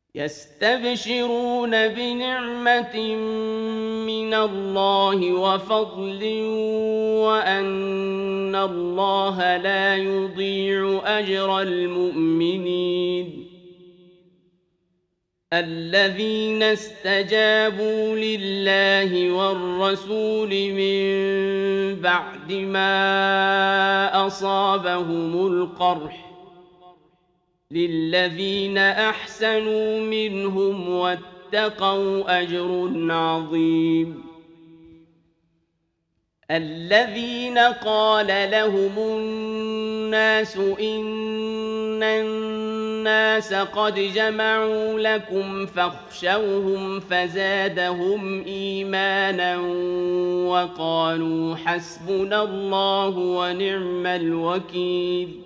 يستبشرون بنعمة من الله وفضل وأن الله لا يضيع أجر المؤمنين الذين استجابوا لله والرسول من بعد ما أصابهم القرح للذين أحسنوا منهم واتقوا أجر عظيم الذين قال لهم الناس إن الناس قد جمعوا لكم فاخشوهم فزادهم إيمانا وقالوا حسبنا الله ونعم الوكيل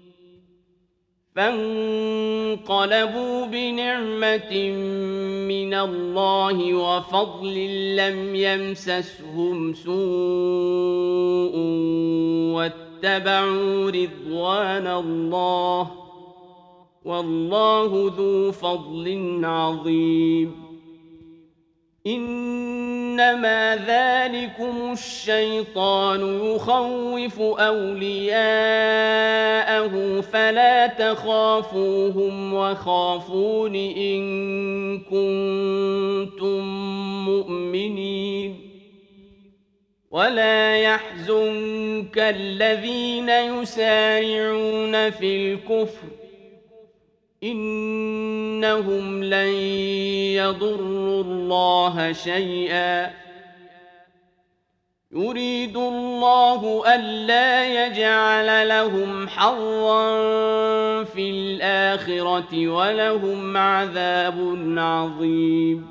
فانقلبوا بنعمة من الله وفضل لم يمسسهم سوء واتبعوا رضوان الله والله ذو فضل عظيم إنما ذلكم الشيطان يخوف أولياءه فلا تخافوهم وخافون إن كنتم مؤمنين ولا يحزنك الذين يسارعون في الكفر إنهم لن يضروا الله شيئا يريد الله ألا يجعل لهم حظا في الآخرة ولهم عذاب عظيم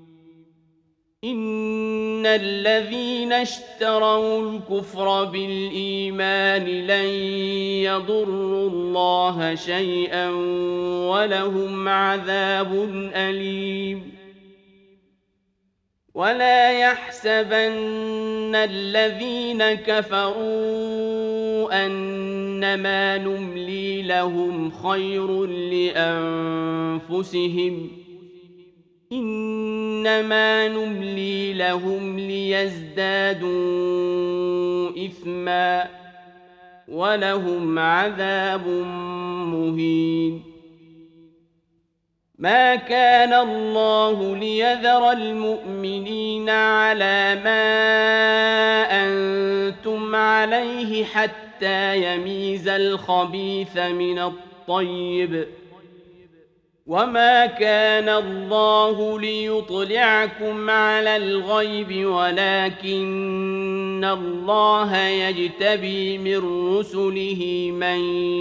إن الذين اشتروا الكفر بالإيمان لن يضروا الله شيئا ولهم عذاب أليم ولا يحسبن الذين كفروا أنما نملي لهم خير لأنفسهم إنما نملي لهم ليزدادوا إثما ولهم عذاب مهين ما كان الله ليذر المؤمنين على ما أنتم عليه حتى يميز الخبيث من الطيب وما كان الله ليطلعكم على الغيب ولكن الله يجتبي من رسله من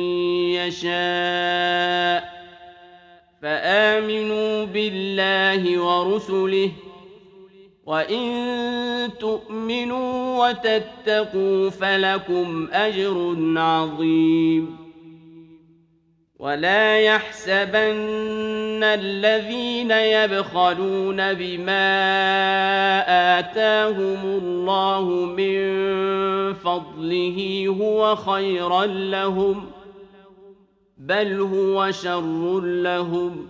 يشاء فآمنوا بالله ورسله وإن تؤمنوا وتتقوا فلكم أجر عظيم ولا يحسبن الذين يبخلون بما آتاهم الله من فضله هو خيرا لهم بل هو شر لهم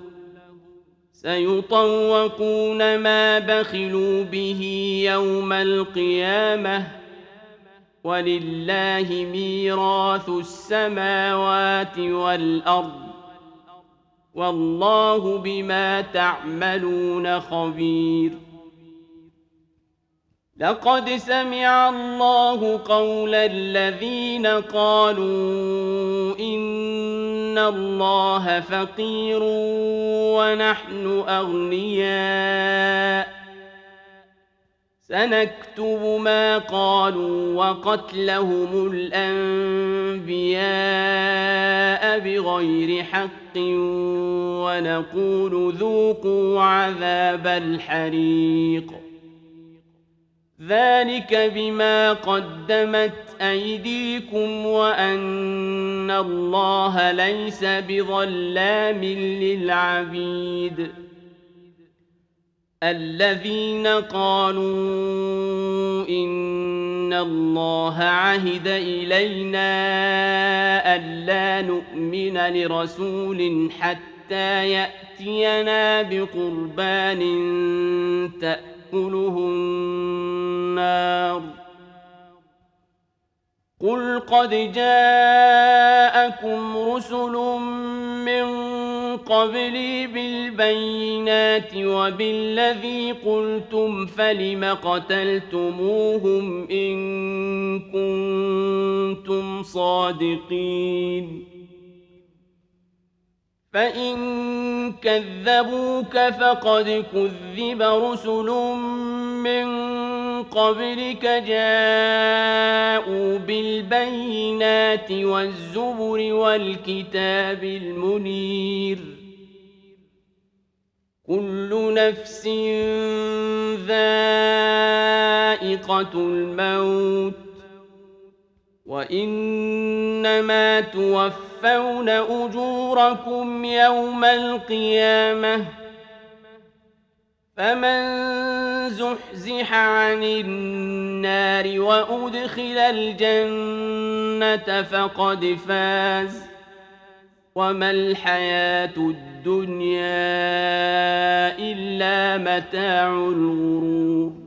سيطوقون ما بخلوا به يوم القيامة ولله ميراث السماوات والأرض والله بما تعملون خبير لقد سمع الله قول الذين قالوا إن الله فقير ونحن أغنياء سنكتب ما قالوا وقتلهم الأنبياء بغير حق ونقول ذوقوا عذاب الحريق ذلك بما قدمت أيديكم وأن الله ليس بظلام للعبيد الذين قالوا إن الله عهد إلينا ألا نؤمن لرسول حتى حتى يأتينا بقربان تأكله النار قل قد جاءكم رسل من قبلي بالبينات وبالذي قلتم فلم قتلتموهم إن كنتم صادقين فإن كذبوك فقد كذب رسل من قبلك جاءوا بالبينات والزبر والكتاب المنير كل نفس ذائقة الموت وإنما توفون أجوركم يوم القيامة فمن زحزح عن النار وأدخل الجنة فقد فاز وما الحياة الدنيا إلا متاع الغرور